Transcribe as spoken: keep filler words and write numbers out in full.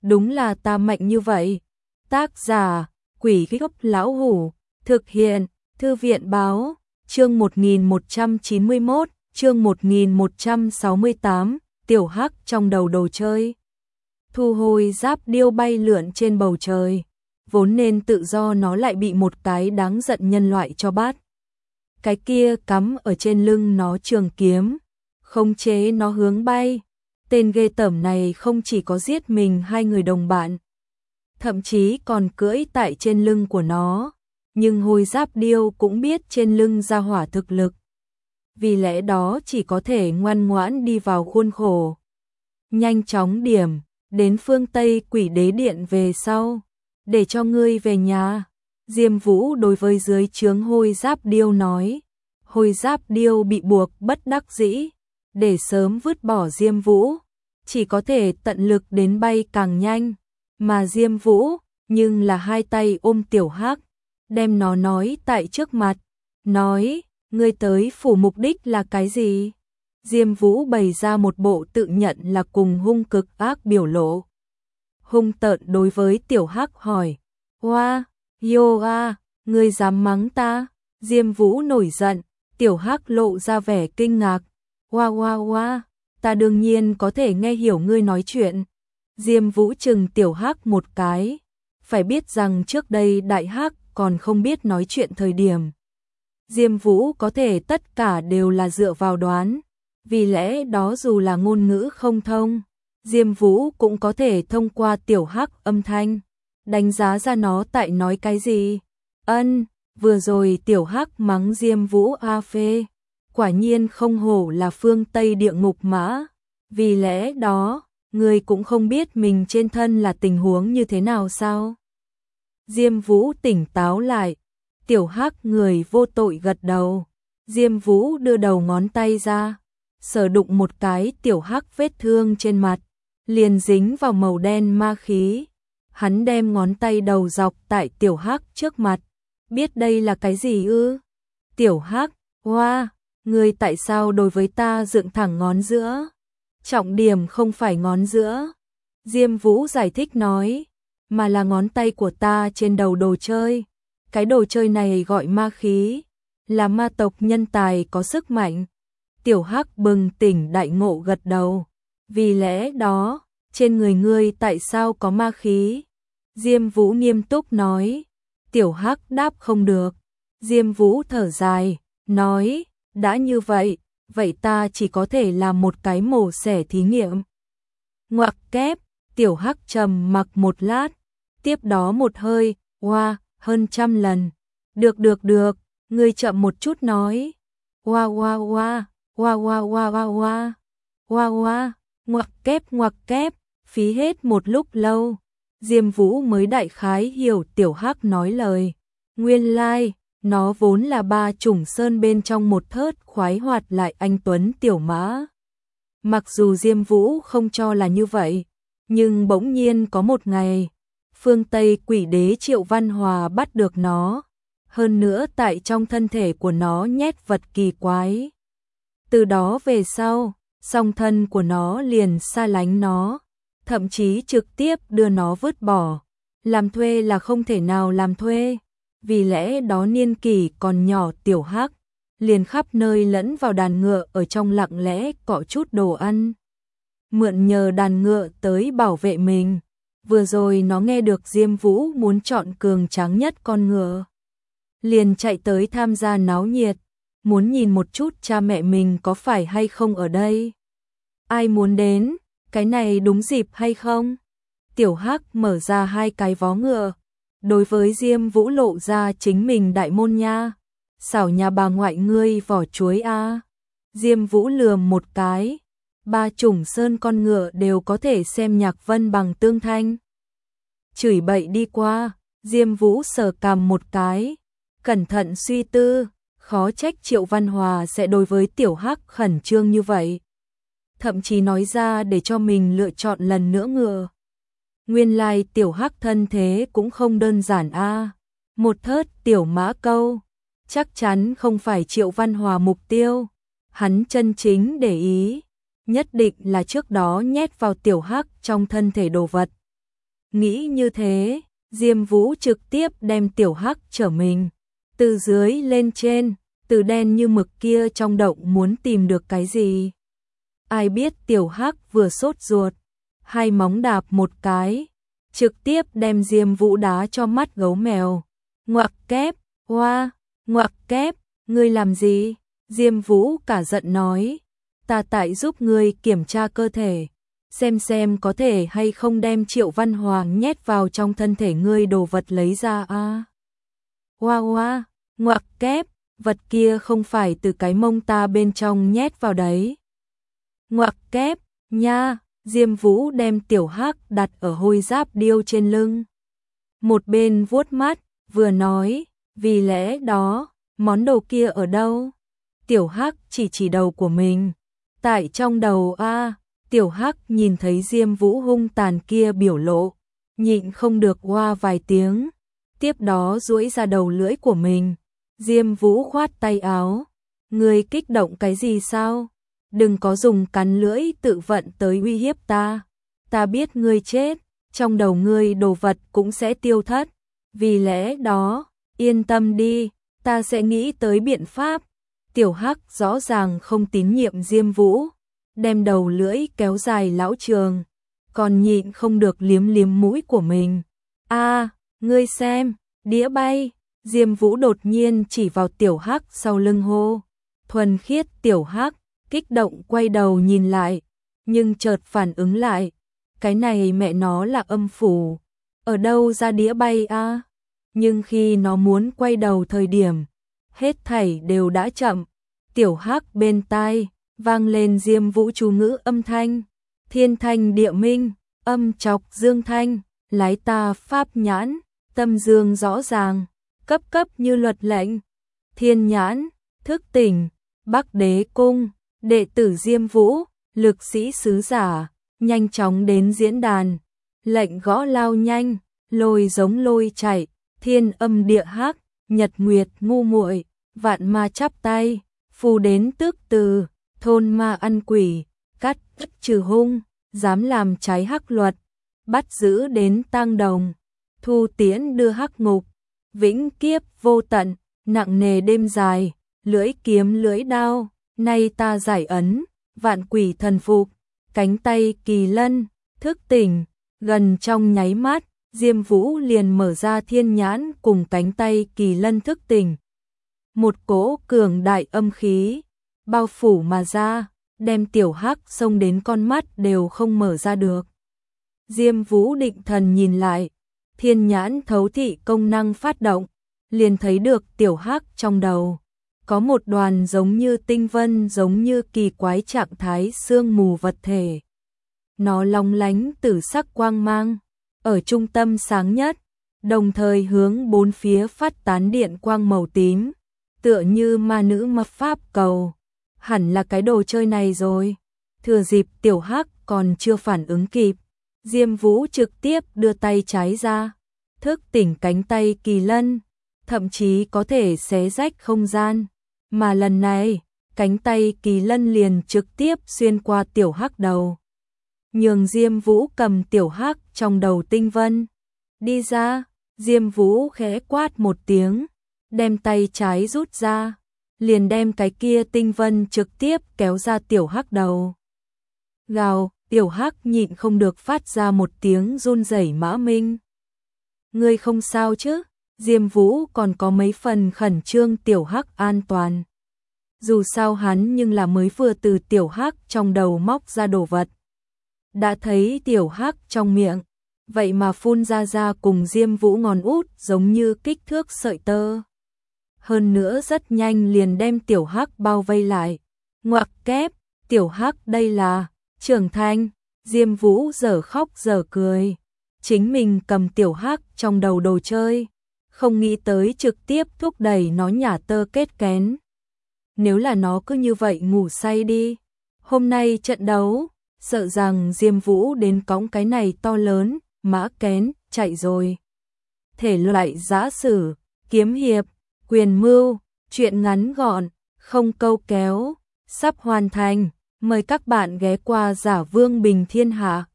đúng là ta mạnh như vậy. Tác giả, Quỷ Gốc Lão Hủ, thực hiện, Thư viện Báo, chương một nghìn một trăm chín mươi mốt, chương một nghìn một trăm sáu mươi tám, Tiểu Hắc trong đầu đồ chơi. Thu hồi giáp điêu bay lượn trên bầu trời, vốn nên tự do nó lại bị một cái đáng giận nhân loại cho bắt. Cái kia cắm ở trên lưng nó trường kiếm, khống chế nó hướng bay. Tên ghê tởm này không chỉ có giết mình hai người đồng bạn, thậm chí còn cưỡi tại trên lưng của nó, nhưng Hồi Giáp Điêu cũng biết trên lưng ra hỏa thực lực. Vì lẽ đó chỉ có thể ngoan ngoãn đi vào khuôn khổ. Nhanh chóng điểm, đến phương Tây Quỷ Đế Điện về sau, để cho ngươi về nhà. Diêm Vũ đối với dưới trướng Hồi Giáp Điêu nói. Hồi Giáp Điêu bị buộc bất đắc dĩ, để sớm vứt bỏ Diêm Vũ, chỉ có thể tận lực đến bay càng nhanh, mà Diêm Vũ, nhưng là hai tay ôm Tiểu Hắc, đem nó nói tại trước mặt, nói, ngươi tới phủ mục đích là cái gì? Diêm Vũ bày ra một bộ tự nhận là cùng hung cực ác biểu lộ. Hung tợn đối với Tiểu Hắc hỏi, Hoa, Yoga, ngươi dám mắng ta? Diêm Vũ nổi giận, Tiểu Hắc lộ ra vẻ kinh ngạc, Hoa hoa hoa, ta đương nhiên có thể nghe hiểu ngươi nói chuyện. Diêm Vũ chừng Tiểu Hắc một cái, phải biết rằng trước đây Đại Hắc còn không biết nói chuyện thời điểm. Diêm Vũ có thể tất cả đều là dựa vào đoán, vì lẽ đó dù là ngôn ngữ không thông, Diêm Vũ cũng có thể thông qua Tiểu Hắc âm thanh, đánh giá ra nó tại nói cái gì. Ân, vừa rồi Tiểu Hắc mắng Diêm Vũ a phê, quả nhiên không hổ là phương Tây địa ngục mã, vì lẽ đó, người cũng không biết mình trên thân là tình huống như thế nào sao? Diêm Vũ tỉnh táo lại, Tiểu Hắc người vô tội gật đầu, Diêm Vũ đưa đầu ngón tay ra, sờ đụng một cái Tiểu Hắc vết thương trên mặt, liền dính vào màu đen ma khí. Hắn đem ngón tay đầu dọc tại Tiểu Hắc trước mặt, biết đây là cái gì ư? Tiểu Hắc, hoa, ngươi tại sao đối với ta dựng thẳng ngón giữa? Trọng điểm không phải ngón giữa, Diêm Vũ giải thích nói, mà là ngón tay của ta trên đầu đồ chơi. Cái đồ chơi này gọi ma khí, là ma tộc nhân tài có sức mạnh. Tiểu Hắc bừng tỉnh đại ngộ gật đầu, vì lẽ đó, trên người ngươi tại sao có ma khí? Diêm Vũ nghiêm túc nói. Tiểu Hắc đáp không được. Diêm Vũ thở dài, nói, đã như vậy, vậy ta chỉ có thể làm một cái mổ xẻ thí nghiệm. Ngoặc kép, Tiểu Hắc trầm mặc một lát, tiếp đó một hơi, oa, hơn trăm lần. Được được được, ngươi chậm một chút nói. Oa oa oa, oa oa oa oa oa, oa oa, ngoặc kép ngoặc kép, phí hết một lúc lâu. Diêm Vũ mới đại khái hiểu Tiểu Hắc nói lời. Nguyên lai, like, nó vốn là ba chủng sơn bên trong một thớt khoái hoạt lại anh tuấn tiểu mã. Mặc dù Diêm Vũ không cho là như vậy, nhưng bỗng nhiên có một ngày, phương Tây Quỷ Đế Triệu Văn Hòa bắt được nó, hơn nữa tại trong thân thể của nó nhét vật kỳ quái. Từ đó về sau, song thân của nó liền xa lánh nó, thậm chí trực tiếp đưa nó vứt bỏ. Làm thuê là không thể nào làm thuê, vì lẽ đó niên kỷ còn nhỏ Tiểu Hắc liền khắp nơi lẫn vào đàn ngựa ở trong lặng lẽ cọ chút đồ ăn, mượn nhờ đàn ngựa tới bảo vệ mình. Vừa rồi nó nghe được Diêm Vũ muốn chọn cường tráng nhất con ngựa, liền chạy tới tham gia náo nhiệt, muốn nhìn một chút cha mẹ mình có phải hay không ở đây. Ai muốn đến, cái này đúng dịp hay không? Tiểu Hắc mở ra hai cái vó ngựa, đối với Diêm Vũ lộ ra chính mình đại môn nha. Xảo nhà bà ngoại ngươi vỏ chuối a. Diêm Vũ lườm một cái, ba chủng sơn con ngựa đều có thể xem nhạc vân bằng tương thanh. Chửi bậy đi qua, Diêm Vũ sờ cằm một cái, cẩn thận suy tư, khó trách Triệu Văn Hòa sẽ đối với Tiểu Hắc khẩn trương như vậy. Thậm chí nói ra để cho mình lựa chọn lần nữa ngựa. Nguyên lai like, Tiểu Hắc thân thế cũng không đơn giản a. Một thớt tiểu mã câu, chắc chắn không phải Triệu Văn Hòa mục tiêu. Hắn chân chính để ý, nhất định là trước đó nhét vào Tiểu Hắc trong thân thể đồ vật. Nghĩ như thế, Diêm Vũ trực tiếp đem tiểu hắc trở mình từ dưới lên trên, từ đen như mực kia trong động muốn tìm được cái gì. Ai biết tiểu hắc vừa sốt ruột, hai móng đạp một cái, trực tiếp đem Diêm Vũ đá cho mắt gấu mèo. Ngoặc kép, hoa, ngoặc kép, ngươi làm gì? Diêm Vũ cả giận nói, ta tại giúp ngươi kiểm tra cơ thể, xem xem có thể hay không đem Triệu Văn Hoàng nhét vào trong thân thể ngươi đồ vật lấy ra a. À. Hoa hoa, ngoặc kép, vật kia không phải từ cái mông ta bên trong nhét vào đấy. Ngoặc kép, nha, Diêm Vũ đem tiểu hắc đặt ở hôi giáp điêu trên lưng. Một bên vuốt mắt, vừa nói, vì lẽ đó, món đồ kia ở đâu? Tiểu hắc chỉ chỉ đầu của mình. Tại trong đầu a. À, tiểu hắc nhìn thấy Diêm Vũ hung tàn kia biểu lộ, nhịn không được oa vài tiếng, tiếp đó duỗi ra đầu lưỡi của mình. Diêm Vũ khoát tay áo, ngươi kích động cái gì sao? Đừng có dùng cắn lưỡi tự vận tới uy hiếp ta. Ta biết ngươi chết, trong đầu ngươi đồ vật cũng sẽ tiêu thất. Vì lẽ đó, yên tâm đi, ta sẽ nghĩ tới biện pháp. Tiểu hắc rõ ràng không tín nhiệm Diêm Vũ, đem đầu lưỡi kéo dài lão trường, còn nhịn không được liếm liếm mũi của mình. A, à, ngươi xem, đĩa bay. Diêm Vũ đột nhiên chỉ vào tiểu hắc sau lưng hô. Thuần khiết tiểu hắc kích động quay đầu nhìn lại, nhưng chợt phản ứng lại, cái này mẹ nó là âm phủ, ở đâu ra đĩa bay a? À? Nhưng khi nó muốn quay đầu thời điểm, hết thảy đều đã chậm. Tiểu hắc bên tai vang lên Diêm Vũ chú ngữ âm thanh, thiên thanh địa minh, âm chọc dương thanh, lái ta pháp nhãn, tâm dương rõ ràng, cấp cấp như luật lệnh. Thiên nhãn, thức tỉnh, Bắc Đế cung, đệ tử Diêm Vũ, lực sĩ sứ giả, nhanh chóng đến diễn đàn, lệnh gõ lao nhanh, lôi giống lôi chạy, thiên âm địa hắc, nhật nguyệt ngu muội, vạn ma chắp tay, phù đến tước từ, thôn ma ăn quỷ, cắt trừ hung, dám làm trái hắc luật, bắt giữ đến tang đồng, thu tiễn đưa hắc ngục, vĩnh kiếp vô tận, nặng nề đêm dài, lưỡi kiếm lưỡi đao, nay ta giải ấn, vạn quỷ thần phục, cánh tay kỳ lân, thức tỉnh, gần trong nháy mắt, Diêm Vũ liền mở ra thiên nhãn cùng cánh tay kỳ lân thức tỉnh. Một cỗ cường đại âm khí bao phủ mà ra, đem tiểu hắc xông đến con mắt đều không mở ra được. Diêm Vũ định thần nhìn lại, thiên nhãn thấu thị công năng phát động, liền thấy được tiểu hắc trong đầu có một đoàn giống như tinh vân, giống như kỳ quái trạng thái sương mù vật thể. Nó long lánh tử sắc quang mang, ở trung tâm sáng nhất, đồng thời hướng bốn phía phát tán điện quang màu tím, tựa như ma nữ mập pháp cầu. Hẳn là cái đồ chơi này rồi. Thừa dịp tiểu hắc còn chưa phản ứng kịp, Diêm Vũ trực tiếp đưa tay trái ra, thức tỉnh cánh tay kỳ lân, thậm chí có thể xé rách không gian. Mà lần này, cánh tay kỳ lân liền trực tiếp xuyên qua tiểu hắc đầu, nhường Diêm Vũ cầm tiểu hắc trong đầu tinh vân. Đi ra, Diêm Vũ khẽ quát một tiếng, đem tay trái rút ra, liền đem cái kia tinh vân trực tiếp kéo ra tiểu hắc đầu. Gào, tiểu hắc nhịn không được phát ra một tiếng run rẩy mã minh. Ngươi không sao chứ? Diêm Vũ còn có mấy phần khẩn trương tiểu hắc an toàn. Dù sao hắn nhưng là mới vừa từ tiểu hắc trong đầu móc ra đồ vật. Đã thấy tiểu hắc trong miệng, vậy mà phun ra ra cùng Diêm Vũ ngón út giống như kích thước sợi tơ. Hơn nữa rất nhanh liền đem tiểu hắc bao vây lại. Ngoặc kép, tiểu hắc đây là trưởng thành. Diêm Vũ dở khóc dở cười. Chính mình cầm tiểu hắc trong đầu đồ chơi, không nghĩ tới trực tiếp thúc đẩy nó nhả tơ kết kén. Nếu là nó cứ như vậy ngủ say đi, hôm nay trận đấu, sợ rằng Diêm Vũ đến cõng cái này to lớn, mã kén, chạy rồi. Thể loại giã sử, kiếm hiệp, quyền mưu, truyện ngắn gọn, không câu kéo, sắp hoàn thành. Mời các bạn ghé qua Giả Vương Bình Thiên Hạ.